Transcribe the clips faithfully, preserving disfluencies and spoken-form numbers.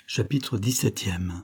Chapitre dix-septième.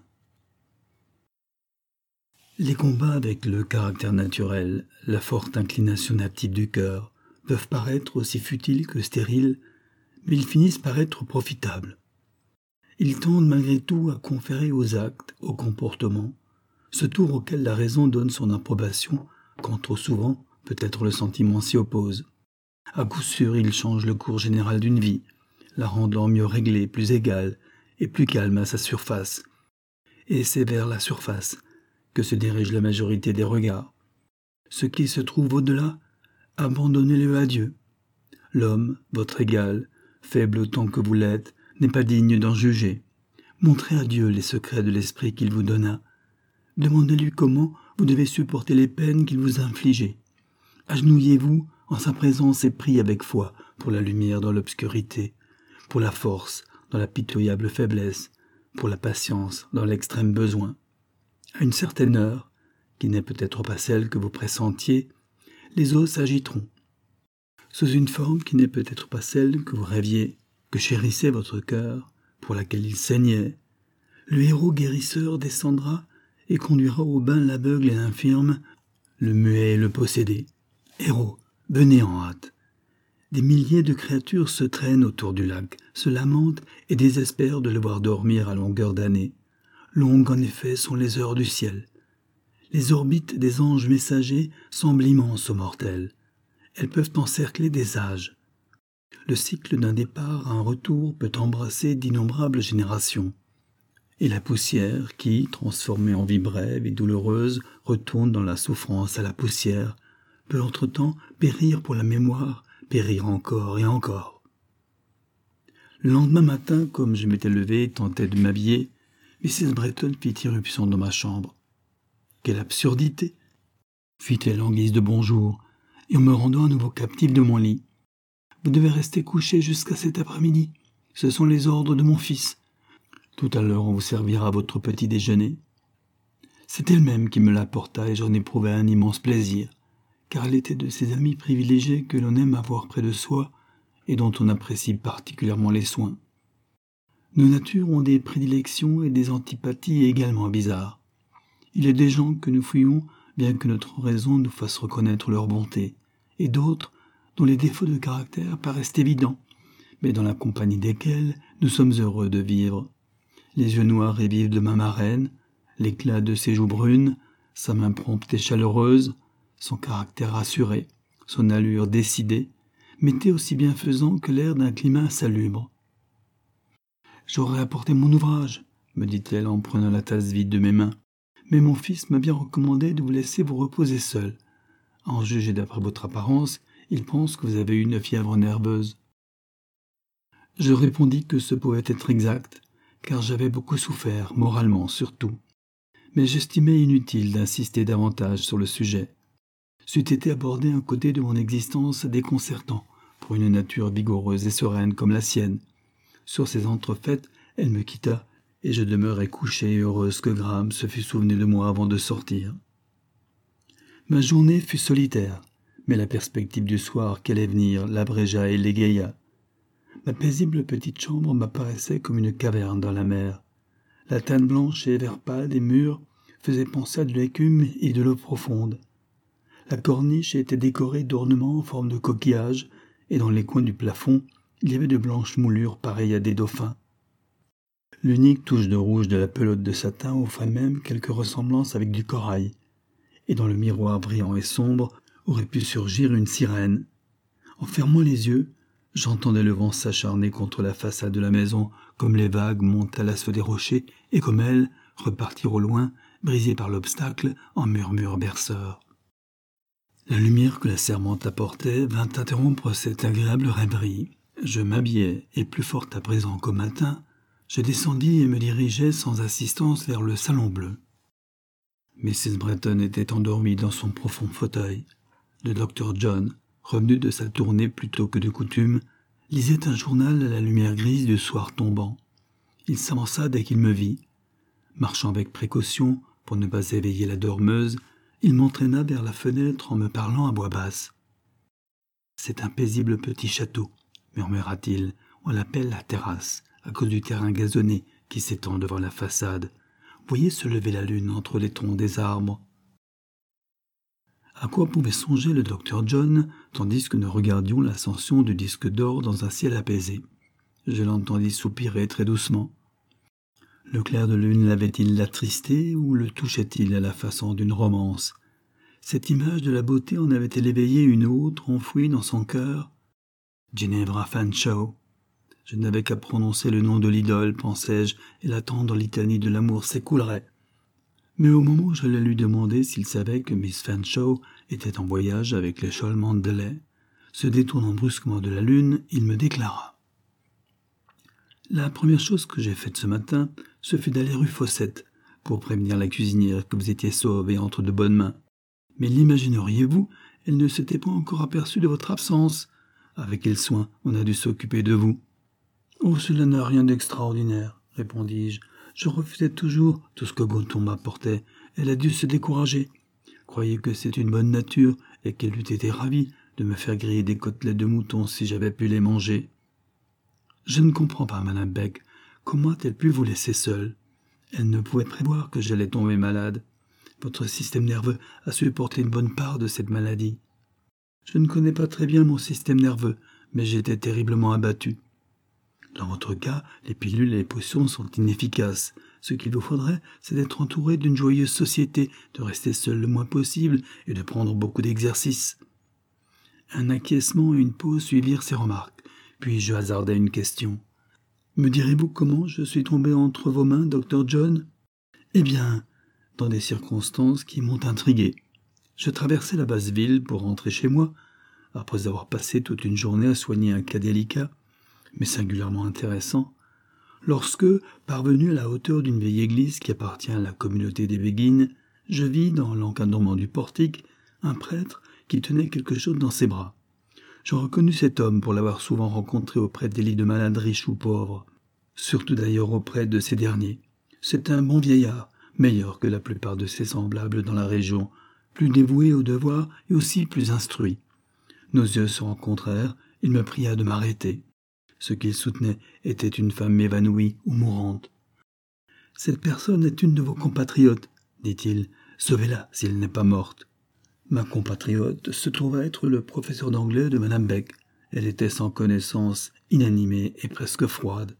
Les combats avec le caractère naturel, la forte inclination native du cœur, peuvent paraître aussi futiles que stériles, mais ils finissent par être profitables. Ils tendent malgré tout à conférer aux actes, aux comportements, ce tour auquel la raison donne son approbation, quand trop souvent, peut-être le sentiment s'y oppose. À coup sûr, ils changent le cours général d'une vie, la rendant mieux réglée, plus égale et plus calme à sa surface. Et c'est vers la surface que se dirige la majorité des regards. Ce qui se trouve au-delà, abandonnez-le à Dieu. L'homme, votre égal, faible autant que vous l'êtes, n'est pas digne d'en juger. Montrez à Dieu les secrets de l'esprit qu'il vous donna. Demandez-lui comment vous devez supporter les peines qu'il vous a infligées. Agenouillez-vous en sa présence et priez avec foi pour la lumière dans l'obscurité, pour la force dans la pitoyable faiblesse, pour la patience dans l'extrême besoin. À une certaine heure, qui n'est peut-être pas celle que vous pressentiez, les eaux s'agiteront. Sous une forme qui n'est peut-être pas celle que vous rêviez, que chérissait votre cœur, pour laquelle il saignait, le héros guérisseur descendra et conduira au bain l'aveugle et l'infirme, le muet et le possédé. Héros, venez en hâte. Des milliers de créatures se traînent autour du lac, se lamentent et désespèrent de le voir dormir à longueur d'année. Longues en effet sont les heures du ciel. Les orbites des anges messagers semblent immenses aux mortels. Elles peuvent encercler des âges. Le cycle d'un départ à un retour peut embrasser d'innombrables générations. Et la poussière qui, transformée en vie brève et douloureuse, retourne dans la souffrance à la poussière, peut entre-temps périr pour la mémoire, périr encore et encore. Le lendemain matin, comme je m'étais levé et tentais de m'habiller, missus Bretton fit irruption dans ma chambre. « Quelle absurdité !» fit-elle en guise de bonjour, et en me rendant à nouveau captif de mon lit. « Vous devez rester couché jusqu'à cet après-midi. Ce sont les ordres de mon fils. Tout à l'heure, on vous servira votre petit déjeuner. » C'est elle-même qui me l'apporta et j'en éprouvai un immense plaisir, car elle était de ces amis privilégiés que l'on aime avoir près de soi et dont on apprécie particulièrement les soins. Nos natures ont des prédilections et des antipathies également bizarres. Il y a des gens que nous fuyons bien que notre raison nous fasse reconnaître leur bonté, et d'autres dont les défauts de caractère paraissent évidents, mais dans la compagnie desquels nous sommes heureux de vivre. Les yeux noirs et vifs de ma marraine, l'éclat de ses joues brunes, sa main prompte et chaleureuse, son caractère assuré, son allure décidée, m'étaient aussi bienfaisants que l'air d'un climat salubre. « J'aurais apporté mon ouvrage, » me dit-elle en prenant la tasse vide de mes mains, « mais mon fils m'a bien recommandé de vous laisser vous reposer seul. À en juger d'après votre apparence, il pense que vous avez eu une fièvre nerveuse. » Je répondis que ce pouvait être exact, car j'avais beaucoup souffert, moralement surtout. Mais j'estimais inutile d'insister davantage sur le sujet. C'eût été aborder un côté de mon existence déconcertant pour une nature vigoureuse et sereine comme la sienne. Sur ces entrefaites, elle me quitta, et je demeurai couché et heureuse que Graham se fût souvenu de moi avant de sortir. Ma journée fut solitaire, mais la perspective du soir qu'allait venir l'abrégea et l'égaya. Ma paisible petite chambre m'apparaissait comme une caverne dans la mer. La teinte blanche et vert pâle des murs faisait penser à de l'écume et de l'eau profonde. La corniche était décorée d'ornements en forme de coquillages, et dans les coins du plafond, il y avait de blanches moulures pareilles à des dauphins. L'unique touche de rouge de la pelote de satin offrait même quelque ressemblance avec du corail, et dans le miroir brillant et sombre aurait pu surgir une sirène. En fermant les yeux, j'entendais le vent s'acharner contre la façade de la maison, comme les vagues montent à l'assaut des rochers, et comme elles, repartir au loin, brisées par l'obstacle, en murmures berceurs. La lumière que la servante apportait vint interrompre cette agréable rêverie. Je m'habillai, et plus forte à présent qu'au matin, je descendis et me dirigeai sans assistance vers le salon bleu. missus Bretton était endormie dans son profond fauteuil. Le docteur John, revenu de sa tournée plus tôt que de coutume, lisait un journal à la lumière grise du soir tombant. Il s'avança dès qu'il me vit. Marchant avec précaution pour ne pas éveiller la dormeuse, il m'entraîna vers la fenêtre en me parlant à voix basse. « C'est un paisible petit château, » murmura-t-il. « On l'appelle la terrasse, à cause du terrain gazonné qui s'étend devant la façade. Voyez se lever la lune entre les troncs des arbres. À quoi pouvait songer le docteur John, tandis que nous regardions l'ascension du disque d'or dans un ciel apaisé? Je l'entendis soupirer très doucement. Le clair de lune l'avait-il attristé ou le touchait-il à la façon d'une romance? Cette image de la beauté en avait-elle éveillé une autre enfouie dans son cœur? Ginevra Fanshawe. Je n'avais qu'à prononcer le nom de l'idole, pensais-je, et la tendre litanie de l'amour s'écoulerait. Mais au moment où je la lui demandai s'il savait que Miss Fanshawe était en voyage avec les Scholl Mandley, se détournant brusquement de la lune, il me déclara. La première chose que j'ai faite ce matin, ce fut d'aller rue Fossette, pour prévenir la cuisinière que vous étiez sauve et entre de bonnes mains. Mais l'imagineriez-vous, elle ne s'était pas encore aperçue de votre absence. Avec quel soin on a dû s'occuper de vous. Oh, cela n'a rien d'extraordinaire, répondis-je. Je refusais toujours tout ce que Gothon m'apportait. Elle a dû se décourager. Croyez que c'est une bonne nature et qu'elle eût été ravie de me faire griller des côtelettes de mouton si j'avais pu les manger. Je ne comprends pas, Madame Beck. Comment a-t-elle pu vous laisser seule? Elle ne pouvait prévoir que j'allais tomber malade. Votre système nerveux a supporté une bonne part de cette maladie. Je ne connais pas très bien mon système nerveux, mais j'ai été terriblement abattu. Dans votre cas, les pilules et les potions sont inefficaces. Ce qu'il vous faudrait, c'est d'être entouré d'une joyeuse société, de rester seul le moins possible et de prendre beaucoup d'exercices. Un acquiescement et une pause suivirent ces remarques, puis je hasardai une question. Me direz-vous comment je suis tombé entre vos mains, docteur John? Eh bien, dans des circonstances qui m'ont intrigué. Je traversais la basse ville pour rentrer chez moi, après avoir passé toute une journée à soigner un cas délicat, mais singulièrement intéressant, lorsque, parvenu à la hauteur d'une vieille église qui appartient à la communauté des Béguines, je vis dans l'encadrement du portique un prêtre qui tenait quelque chose dans ses bras. Je reconnus cet homme pour l'avoir souvent rencontré auprès des lits de malades riches ou pauvres, surtout d'ailleurs auprès de ces derniers. C'est un bon vieillard, meilleur que la plupart de ses semblables dans la région, plus dévoué au devoir et aussi plus instruit. Nos yeux se rencontrèrent, il me pria de m'arrêter. Ce qu'il soutenait était une femme évanouie ou mourante. « Cette personne est une de vos compatriotes, dit-il. Sauvez-la s'il n'est pas morte. » Ma compatriote se trouva être le professeur d'anglais de Madame Beck. Elle était sans connaissance, inanimée et presque froide.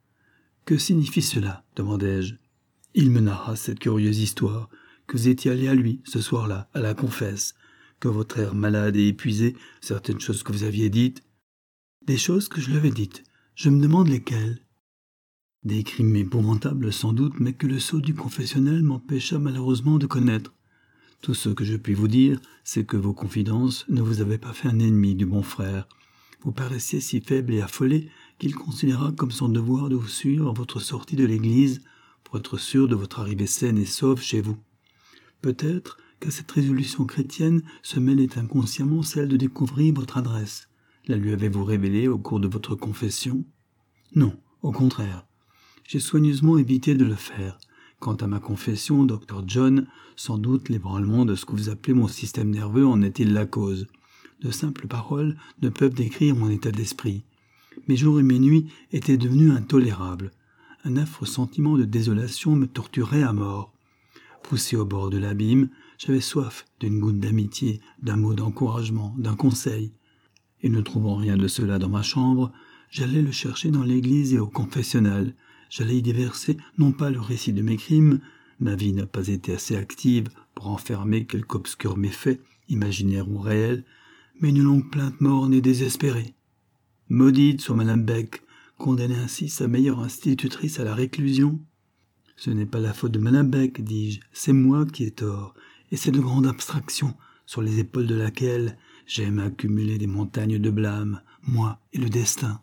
« Que signifie cela ?» demandai-je. Il me narra cette curieuse histoire, que vous étiez allé à lui, ce soir-là, à la confesse, que votre air malade et épuisé, certaines choses que vous aviez dites, des choses que je lui avais dites, je me demande lesquelles. Des crimes épouvantables sans doute, mais que le sceau du confessionnel m'empêcha malheureusement de connaître. Tout ce que je puis vous dire, c'est que vos confidences ne vous avaient pas fait un ennemi du bon frère. Vous paraissiez si faible et affolé qu'il considéra comme son devoir de vous suivre à votre sortie de l'église pour être sûr de votre arrivée saine et sauve chez vous. Peut-être qu'à cette résolution chrétienne se mêlait inconsciemment celle de découvrir votre adresse. La lui avez-vous révélée au cours de votre confession? Non, au contraire. J'ai soigneusement évité de le faire. Quant à ma confession, docteur John, sans doute l'ébranlement de ce que vous appelez mon système nerveux en est-il la cause. De simples paroles ne peuvent décrire mon état d'esprit. Mes jours et mes nuits étaient devenus intolérables. Un affreux sentiment de désolation me torturait à mort. Poussé au bord de l'abîme, j'avais soif d'une goutte d'amitié, d'un mot d'encouragement, d'un conseil. Et ne trouvant rien de cela dans ma chambre, j'allais le chercher dans l'église et au confessionnal. J'allais y déverser non pas le récit de mes crimes, ma vie n'a pas été assez active pour enfermer quelque obscur méfait, imaginaire ou réel, mais une longue plainte morne et désespérée. Maudite soit Madame Beck, condamner ainsi sa meilleure institutrice à la réclusion. Ce n'est pas la faute de Madame Beck, dis-je, c'est moi qui ai tort, et c'est de grande abstraction, sur les épaules de laquelle j'aime accumuler des montagnes de blâme, moi et le destin.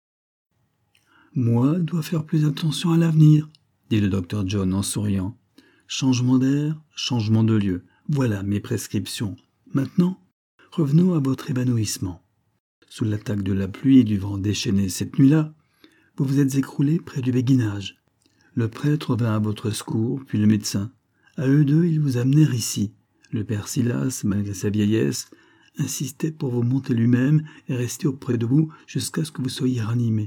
Moi dois faire plus attention à l'avenir, dit le docteur John en souriant. Changement d'air, changement de lieu, voilà mes prescriptions. Maintenant, revenons à votre évanouissement. Sous l'attaque de la pluie et du vent déchaîné cette nuit-là, vous vous êtes écroulé près du béguinage. Le prêtre vint à votre secours, puis le médecin. À eux deux, ils vous amenèrent ici. Le père Silas, malgré sa vieillesse, insistait pour vous monter lui-même et rester auprès de vous jusqu'à ce que vous soyez ranimé.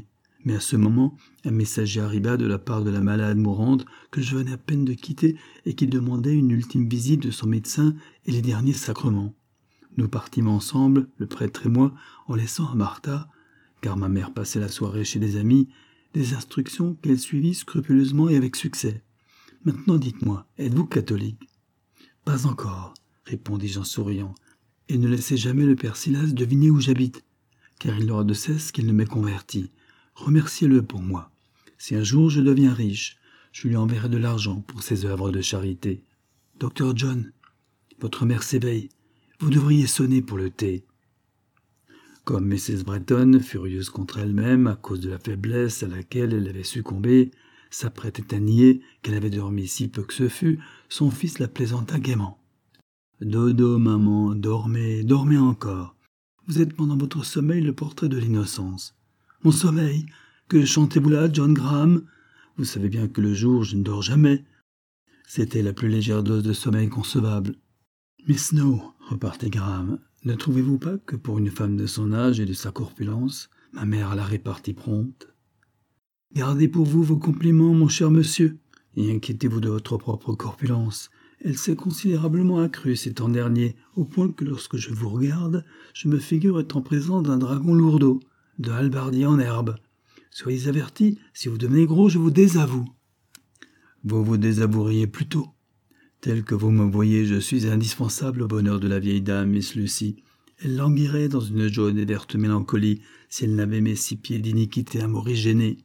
Mais à ce moment, un messager arriva de la part de la malade mourante que je venais à peine de quitter et qui demandait une ultime visite de son médecin et les derniers sacrements. Nous partîmes ensemble, le prêtre et moi, en laissant à Martha, car ma mère passait la soirée chez des amis, des instructions qu'elle suivit scrupuleusement et avec succès. « Maintenant dites-moi, êtes-vous catholique ?»« Pas encore, » répondis-je en souriant, « et ne laissez jamais le père Silas deviner où j'habite, car il n'aura de cesse qu'il ne m'ait converti. Remerciez-le pour moi. Si un jour je deviens riche, je lui enverrai de l'argent pour ses œuvres de charité. Docteur John, votre mère s'éveille. Vous devriez sonner pour le thé. » Comme missus Bretton, furieuse contre elle-même à cause de la faiblesse à laquelle elle avait succombé, s'apprêtait à nier qu'elle avait dormi si peu que ce fût, son fils la plaisanta gaiement. « Dodo, maman, dormez, dormez encore. Vous êtes pendant votre sommeil le portrait de l'innocence. »« Mon sommeil ? Que chantez-vous là, John Graham ? Vous savez bien que le jour, je ne dors jamais. » C'était la plus légère dose de sommeil concevable. « Miss Snow, repartit Graham, ne trouvez-vous pas que pour une femme de son âge et de sa corpulence, ma mère a la répartie prompte ? Gardez pour vous vos compliments, mon cher monsieur, et inquiétez-vous de votre propre corpulence. Elle s'est considérablement accrue ces temps derniers, au point que lorsque je vous regarde, je me figure être en présence d'un dragon lourdeau, de hallebardier en herbe. Soyez avertis, si vous devenez gros, je vous désavoue. » Vous vous désavoueriez plutôt. Tel que vous me voyez, je suis indispensable au bonheur de la vieille dame, Miss Lucy. Elle languirait dans une jaune et verte mélancolie si elle n'avait mes six pieds d'iniquité à m'origéner.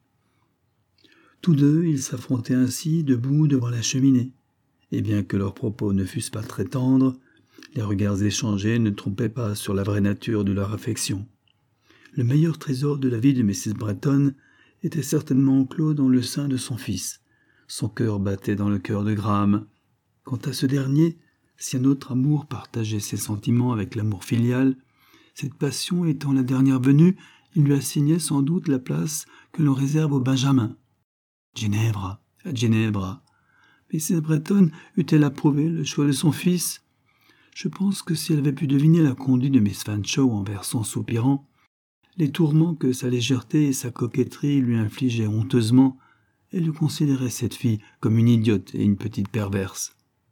Tous deux, ils s'affrontaient ainsi, debout devant la cheminée. Et bien que leurs propos ne fussent pas très tendres, les regards échangés ne trompaient pas sur la vraie nature de leur affection. Le meilleur trésor de la vie de missus Bretton était certainement enclos dans le sein de son fils. Son cœur battait dans le cœur de Graham. Quant à ce dernier, si un autre amour partageait ses sentiments avec l'amour filial, cette passion étant la dernière venue, il lui assignait sans doute la place que l'on réserve aux Benjamins. Ginevra, à Ginevra. missus Bretton eût-elle approuvé le choix de son fils ? Je pense que si elle avait pu deviner la conduite de Miss Fanshawe en versant soupirant, les tourments que sa légèreté et sa coquetterie lui infligeaient honteusement, elle eût considéré cette fille comme une idiote et une petite perverse.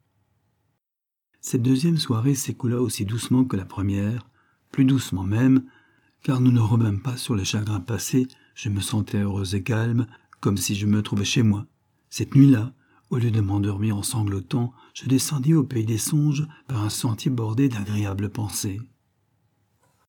Cette deuxième soirée s'écoula aussi doucement que la première, plus doucement même, car nous ne revînmes pas sur le chagrin passé, je me sentais heureuse et calme, comme si je me trouvais chez moi. Cette nuit-là, au lieu de m'endormir en sanglotant, je descendis au pays des songes par un sentier bordé d'agréables pensées.